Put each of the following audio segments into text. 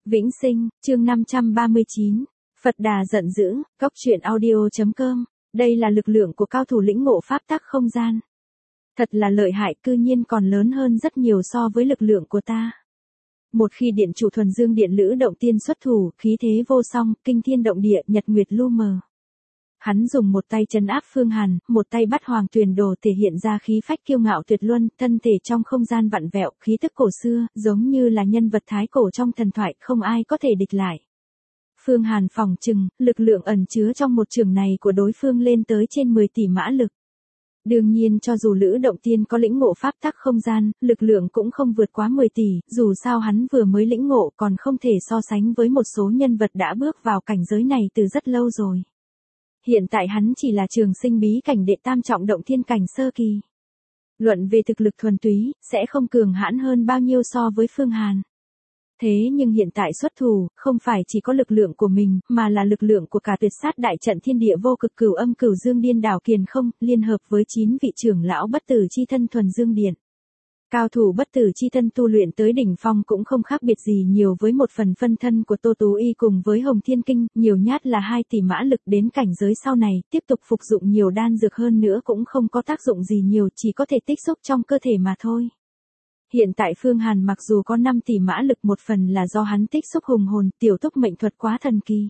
Vĩnh Sinh, chương 539. Phật Đà giận dữ, Cóc truyện audio.com. Đây là lực lượng của cao thủ lĩnh ngộ pháp tắc không gian. Thật là lợi hại, cư nhiên còn lớn hơn rất nhiều so với lực lượng của ta. Một khi điện chủ thuần dương điện Lữ Động Tiên xuất thủ, khí thế vô song, kinh thiên động địa, nhật nguyệt lu mờ. Hắn dùng một tay trấn áp Phương Hàn, một tay bắt Hoàng Tuyền Đồ, thể hiện ra khí phách kiêu ngạo tuyệt luân, thân thể trong không gian vặn vẹo, khí tức cổ xưa, giống như là nhân vật thái cổ trong thần thoại, không ai có thể địch lại. Phương Hàn phỏng chừng, lực lượng ẩn chứa trong một trường này của đối phương lên tới trên 10 tỷ mã lực. Đương nhiên cho dù Lữ Động Tiên có lĩnh ngộ pháp tắc không gian, lực lượng cũng không vượt quá 10 tỷ, dù sao hắn vừa mới lĩnh ngộ còn không thể so sánh với một số nhân vật đã bước vào cảnh giới này từ rất lâu rồi. Hiện tại hắn chỉ là trường sinh bí cảnh đệ tam trọng động thiên cảnh sơ kỳ. Luận về thực lực thuần túy, sẽ không cường hãn hơn bao nhiêu so với Phương Hàn. Thế nhưng hiện tại xuất thủ, không phải chỉ có lực lượng của mình, mà là lực lượng của cả tuyệt sát đại trận thiên địa vô cực cửu âm cửu dương điên đảo kiền không, liên hợp với 9 vị trưởng lão bất tử chi thân thuần dương điện. Cao thủ bất tử chi thân tu luyện tới đỉnh phong cũng không khác biệt gì nhiều với một phần phân thân của Tô Tú Y cùng với Hồng Thiên Kinh, nhiều nhát là 2 tỷ mã lực đến cảnh giới sau này, tiếp tục phục dụng nhiều đan dược hơn nữa cũng không có tác dụng gì nhiều, chỉ có thể tích xúc trong cơ thể mà thôi. Hiện tại Phương Hàn mặc dù có 5 tỷ mã lực, một phần là do hắn tích xúc hùng hồn, tiểu túc mệnh thuật quá thần kỳ.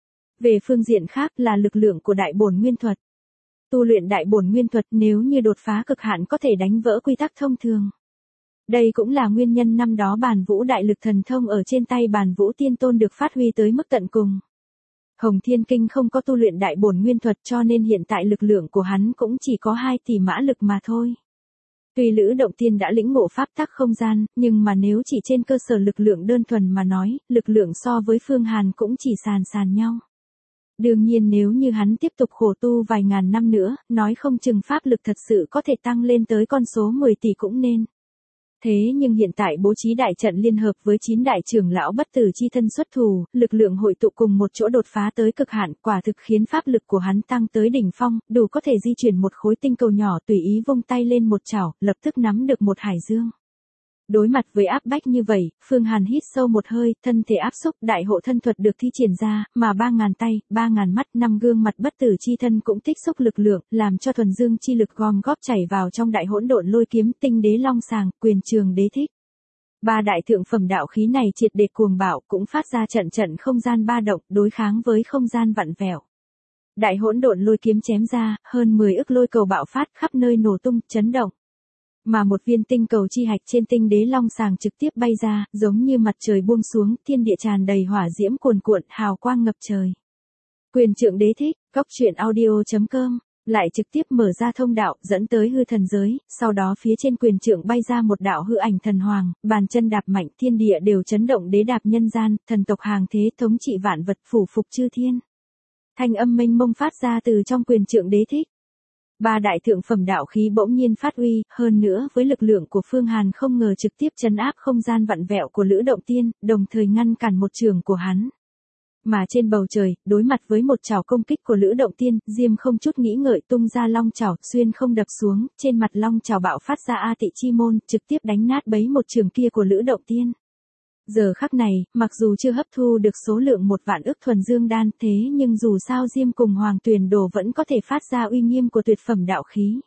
Về phương diện khác là lực lượng của đại bổn nguyên thuật. Tu luyện đại bổn nguyên thuật nếu như đột phá cực hạn có thể đánh vỡ quy tắc thông thường. Đây cũng là nguyên nhân năm đó Bàn Vũ đại lực thần thông ở trên tay Bàn Vũ Tiên Tôn được phát huy tới mức tận cùng. Hồng Thiên Kinh không có tu luyện đại bổn nguyên thuật cho nên hiện tại lực lượng của hắn cũng chỉ có 2 tỷ mã lực mà thôi. Tuy Lữ Động Tiên đã lĩnh ngộ pháp tắc không gian, nhưng mà nếu chỉ trên cơ sở lực lượng đơn thuần mà nói, lực lượng so với Phương Hàn cũng chỉ sàn nhau. Đương nhiên nếu như hắn tiếp tục khổ tu vài ngàn năm nữa, nói không chừng pháp lực thật sự có thể tăng lên tới con số 10 tỷ cũng nên. Thế nhưng hiện tại bố trí đại trận liên hợp với 9 đại trưởng lão bất tử chi thân xuất thủ, lực lượng hội tụ cùng một chỗ đột phá tới cực hạn, quả thực khiến pháp lực của hắn tăng tới đỉnh phong, đủ có thể di chuyển một khối tinh cầu nhỏ tùy ý vung tay lên một chảo, lập tức nắm được một hải dương. Đối mặt với áp bách như vậy, Phương Hàn hít sâu một hơi, thân thể áp xúc, đại hộ thân thuật được thi triển ra, mà 3.000 tay, 3.000 mắt, 5 gương mặt bất tử chi thân cũng tích xúc lực lượng, làm cho thuần dương chi lực gom góp chảy vào trong đại hỗn độn lôi kiếm, tinh đế long sàng, quyền trường đế thích. Ba đại thượng phẩm đạo khí này triệt để cuồng bạo, cũng phát ra trận không gian ba động, đối kháng với không gian vặn vẹo. Đại hỗn độn lôi kiếm chém ra, hơn 10 ức lôi cầu bạo phát, khắp nơi nổ tung, chấn động. Mà một viên tinh cầu chi hạch trên tinh đế long sàng trực tiếp bay ra, giống như mặt trời buông xuống, thiên địa tràn đầy hỏa diễm cuồn cuộn, hào quang ngập trời. Quyền trượng đế thích, Cóc truyện audio.com, lại trực tiếp mở ra thông đạo, dẫn tới hư thần giới, sau đó phía trên quyền trượng bay ra một đạo hư ảnh thần hoàng, bàn chân đạp mạnh, thiên địa đều chấn động, đế đạp nhân gian, thần tộc hàng thế thống trị vạn vật, phủ phục chư thiên. Thanh âm mênh mông phát ra từ trong quyền trượng đế thích. Ba đại thượng phẩm đạo khí bỗng nhiên phát uy, hơn nữa với lực lượng của Phương Hàn không ngờ trực tiếp trấn áp không gian vặn vẹo của Lữ Động Tiên, đồng thời ngăn cản một trường của hắn. Mà trên bầu trời, đối mặt với một chảo công kích của Lữ Động Tiên, Diêm không chút nghĩ ngợi tung ra long chảo, xuyên không đập xuống, trên mặt long chảo bạo phát ra A Tị Chi Môn, trực tiếp đánh nát bấy một trường kia của Lữ Động Tiên. Giờ khắc này, mặc dù chưa hấp thu được số lượng 1 vạn ức thuần dương đan, thế nhưng dù sao Diêm cùng Hoàng Tuyền Đồ vẫn có thể phát ra uy nghiêm của tuyệt phẩm đạo khí.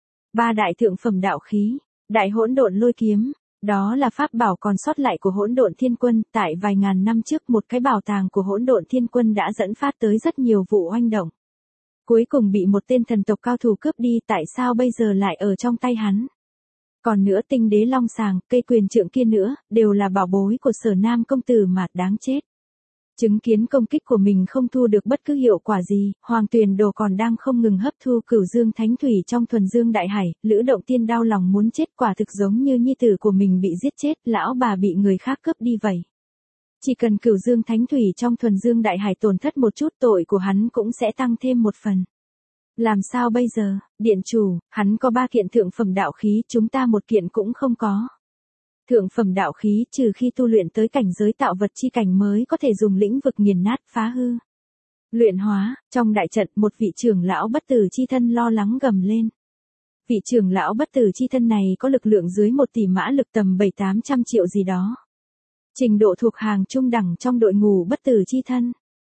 Ba đại thượng phẩm đạo khí, đại hỗn độn lôi kiếm, đó là pháp bảo còn sót lại của Hỗn Độn Thiên Quân, tại vài ngàn năm trước một cái bảo tàng của Hỗn Độn Thiên Quân đã dẫn phát tới rất nhiều vụ oanh động. Cuối cùng bị một tên thần tộc cao thủ cướp đi, tại sao bây giờ lại ở trong tay hắn? Còn nữa tinh đế long sàng, cây quyền trượng kia nữa, đều là bảo bối của Sở Nam công tử mà, đáng chết. Chứng kiến công kích của mình không thu được bất cứ hiệu quả gì, Hoàng Tuyền Đồ còn đang không ngừng hấp thu cửu dương thánh thủy trong thuần dương đại hải, Lữ Động Tiên đau lòng muốn chết, quả thực giống như nhi tử của mình bị giết chết, lão bà bị người khác cướp đi vậy. Chỉ cần cửu dương thánh thủy trong thuần dương đại hải tổn thất một chút, tội của hắn cũng sẽ tăng thêm một phần. Làm sao bây giờ, điện chủ, hắn có 3 kiện thượng phẩm đạo khí, chúng ta một kiện cũng không có. Thượng phẩm đạo khí trừ khi tu luyện tới cảnh giới tạo vật chi cảnh mới có thể dùng lĩnh vực nghiền nát phá hư. Luyện hóa, trong đại trận một vị trưởng lão bất tử chi thân lo lắng gầm lên. Vị trưởng lão bất tử chi thân này có lực lượng dưới 1 tỷ mã lực, tầm 7-800 triệu gì đó. Trình độ thuộc hàng trung đẳng trong đội ngũ bất tử chi thân.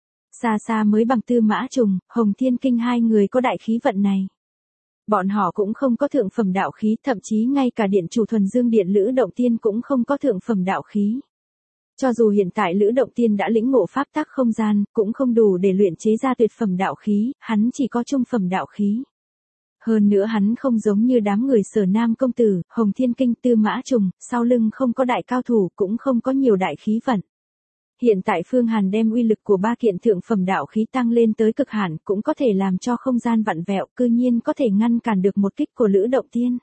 Xa xa mới bằng Tư Mã Trùng, Hồng Thiên Kinh hai người có đại khí vận này. Bọn họ cũng không có thượng phẩm đạo khí, thậm chí ngay cả điện chủ thuần dương điện Lữ Động Tiên cũng không có thượng phẩm đạo khí. Cho dù hiện tại Lữ Động Tiên đã lĩnh ngộ pháp tắc không gian, cũng không đủ để luyện chế ra tuyệt phẩm đạo khí, hắn chỉ có trung phẩm đạo khí. Hơn nữa hắn không giống như đám người Sở Nam công tử, Hồng Thiên Kinh, Tư Mã Trùng, sau lưng không có đại cao thủ, cũng không có nhiều đại khí vận. Hiện tại Phương Hàn đem uy lực của ba kiện thượng phẩm đạo khí tăng lên tới cực hạn, cũng có thể làm cho không gian vặn vẹo, cư nhiên có thể ngăn cản được một kích của Lữ Động Tiên.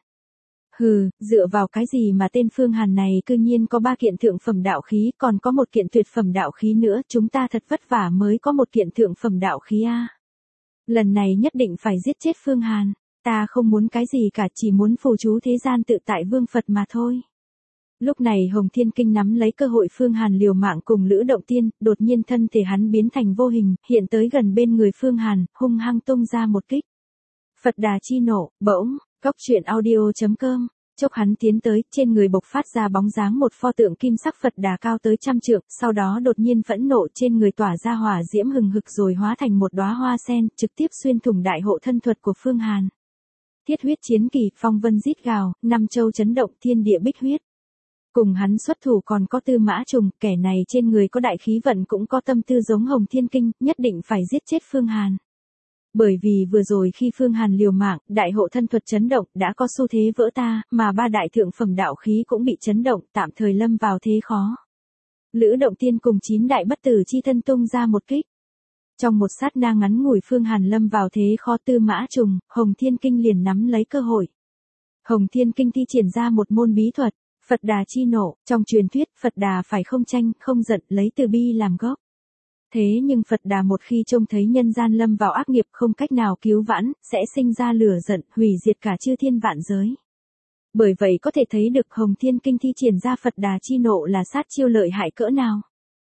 Hừ, dựa vào cái gì mà tên Phương Hàn này cư nhiên có ba kiện thượng phẩm đạo khí, còn có một kiện tuyệt phẩm đạo khí nữa, chúng ta thật vất vả mới có một kiện thượng phẩm đạo khí a. Lần này nhất định phải giết chết Phương Hàn, ta không muốn cái gì cả, chỉ muốn phù chú thế gian tự tại vương Phật mà thôi. Lúc này Hồng Thiên Kinh nắm lấy cơ hội Phương Hàn liều mạng cùng Lữ Động Tiên, đột nhiên thân thể hắn biến thành vô hình, hiện tới gần bên người Phương Hàn, hung hăng tung ra một kích. Phật Đà chi nộ, bỗng, Cốc Truyện Audio.com, chốc hắn tiến tới, trên người bộc phát ra bóng dáng một pho tượng kim sắc Phật Đà cao tới 100 trượng, sau đó đột nhiên phẫn nộ, trên người tỏa ra hỏa diễm hừng hực rồi hóa thành một đóa hoa sen, trực tiếp xuyên thủng đại hộ thân thuật của Phương Hàn. Thiết huyết chiến kỳ, phong vân rít gào, năm châu chấn động, thiên địa bích huyết. Cùng hắn xuất thủ còn có Tư Mã Trùng, kẻ này trên người có đại khí vận cũng có tâm tư giống Hồng Thiên Kinh, nhất định phải giết chết Phương Hàn. Bởi vì vừa rồi khi Phương Hàn liều mạng, đại hộ thân thuật chấn động, đã có xu thế vỡ ta, mà ba đại thượng phẩm đạo khí cũng bị chấn động, tạm thời lâm vào thế khó. Lữ Động Tiên cùng 9 đại bất tử chi thân tung ra một kích. Trong một sát na ngắn ngủi Phương Hàn lâm vào thế khó, Tư Mã Trùng, Hồng Thiên Kinh liền nắm lấy cơ hội. Hồng Thiên Kinh thi triển ra một môn bí thuật, Phật Đà chi nộ, trong truyền thuyết, Phật Đà phải không tranh, không giận, lấy từ bi làm gốc. Thế nhưng Phật Đà một khi trông thấy nhân gian lâm vào ác nghiệp không cách nào cứu vãn, sẽ sinh ra lửa giận, hủy diệt cả chư thiên vạn giới. Bởi vậy có thể thấy được Hồng Thiên Kinh thi triển ra Phật Đà chi nộ là sát chiêu lợi hại cỡ nào.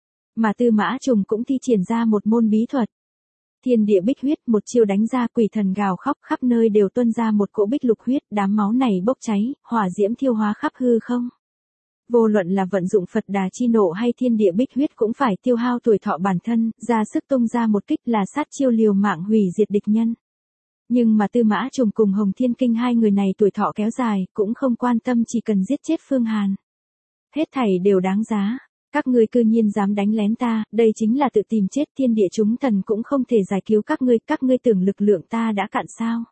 Mà Tư Mã Trùng cũng thi triển ra một môn bí thuật. Thiên địa bích huyết, một chiêu đánh ra, quỷ thần gào khóc, khắp nơi đều tuôn ra một cỗ bích lục huyết, đám máu này bốc cháy, hỏa diễm thiêu hóa khắp hư không. Vô luận là vận dụng Phật Đà chi nộ hay thiên địa bích huyết cũng phải tiêu hao tuổi thọ bản thân, ra sức tung ra một kích là sát chiêu liều mạng hủy diệt địch nhân. Nhưng mà Tư Mã Trùng cùng Hồng Thiên Kinh hai người này tuổi thọ kéo dài, cũng không quan tâm, chỉ cần giết chết Phương Hàn. Hết thảy đều đáng giá. Các ngươi cư nhiên dám đánh lén ta, đây chính là tự tìm chết, thiên địa chúng thần cũng không thể giải cứu các ngươi tưởng lực lượng ta đã cạn sao.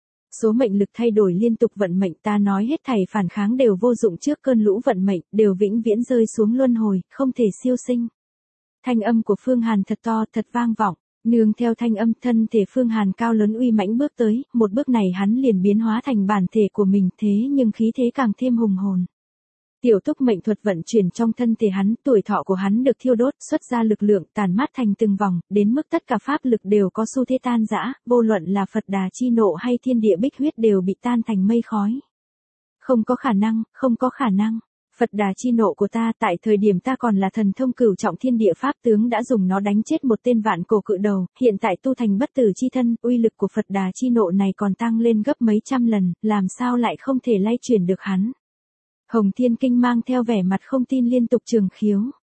Số mệnh lực thay đổi liên tục, vận mệnh ta nói hết thảy phản kháng đều vô dụng trước cơn lũ vận mệnh, đều vĩnh viễn rơi xuống luân hồi, không thể siêu sinh. Thanh âm của Phương Hàn thật to, thật vang vọng, nương theo thanh âm thân thể Phương Hàn cao lớn uy mãnh bước tới, một bước này hắn liền biến hóa thành bản thể của mình, thế nhưng khí thế càng thêm hùng hồn. Tiểu túc mệnh thuật vận chuyển trong thân thể hắn, tuổi thọ của hắn được thiêu đốt, xuất ra lực lượng, tàn mát thành từng vòng, đến mức tất cả pháp lực đều có xu thế tan rã, vô luận là Phật Đà chi nộ hay thiên địa bích huyết đều bị tan thành mây khói. Không có khả năng, không có khả năng. Phật Đà chi nộ của ta, tại thời điểm ta còn là thần thông cửu trọng thiên địa pháp tướng đã dùng nó đánh chết một tên vạn cổ cự đầu, hiện tại tu thành bất tử chi thân, uy lực của Phật Đà chi nộ này còn tăng lên gấp mấy trăm lần, làm sao lại không thể lay chuyển được hắn. Hồng Thiên Kinh mang theo vẻ mặt không tin liên tục trường khiếu.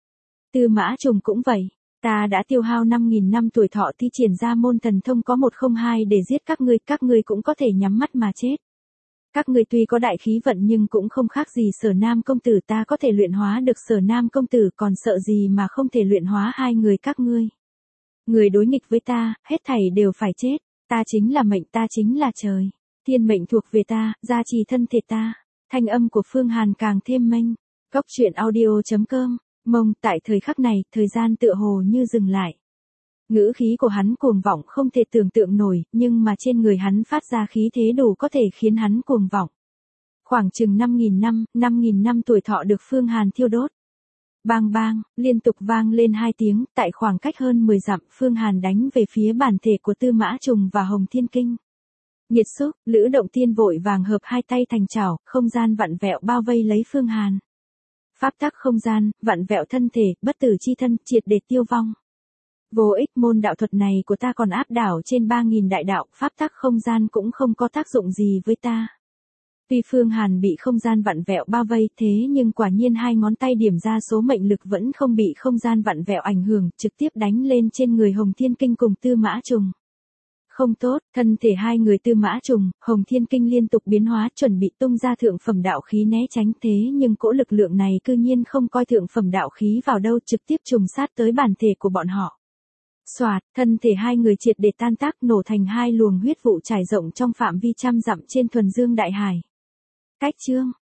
Tư Mã Trùng cũng vậy, ta đã tiêu hao 5.000 năm tuổi thọ thi triển ra môn thần thông có 102 để giết các ngươi cũng có thể nhắm mắt mà chết. Các ngươi tuy có đại khí vận nhưng cũng không khác gì Sở Nam công tử, ta có thể luyện hóa được Sở Nam công tử, còn sợ gì mà không thể luyện hóa hai người các ngươi. Người đối nghịch với ta, hết thảy đều phải chết, ta chính là mệnh, ta chính là trời, thiên mệnh thuộc về ta, gia trì thân thể ta. Thanh âm của Phương Hàn càng thêm mênh. Cốc Truyện Audio.com, mông, tại thời khắc này, thời gian tựa hồ như dừng lại. Ngữ khí của hắn cuồng vọng không thể tưởng tượng nổi, nhưng mà trên người hắn phát ra khí thế đủ có thể khiến hắn cuồng vọng. Khoảng chừng 5.000 năm tuổi thọ được Phương Hàn thiêu đốt. Bang bang, liên tục vang lên 2 tiếng, tại khoảng cách hơn 10 dặm, Phương Hàn đánh về phía bản thể của Tư Mã Trùng và Hồng Thiên Kinh. Nghiệt xúc, Lữ Động Tiên vội vàng hợp hai tay thành chảo, không gian vặn vẹo bao vây lấy Phương Hàn. Pháp tắc không gian, vặn vẹo thân thể, bất tử chi thân, triệt để tiêu vong. Vô ích, môn đạo thuật này của ta còn áp đảo trên 3.000 đại đạo, pháp tắc không gian cũng không có tác dụng gì với ta. Tuy Phương Hàn bị không gian vặn vẹo bao vây thế nhưng quả nhiên hai ngón tay điểm ra số mệnh lực vẫn không bị không gian vặn vẹo ảnh hưởng, trực tiếp đánh lên trên người Hồng Thiên Kinh cùng Tư Mã Trùng. Không tốt, thân thể hai người Tư Mã Trùng, Hồng Thiên Kinh liên tục biến hóa chuẩn bị tung ra thượng phẩm đạo khí né tránh thế nhưng cỗ lực lượng này cư nhiên không coi thượng phẩm đạo khí vào đâu trực tiếp trùng sát tới bản thể của bọn họ. Soạt, thân thể hai người triệt để tan tác nổ thành hai luồng huyết vụ trải rộng trong phạm vi trăm dặm trên thuần dương đại hải. Cách chương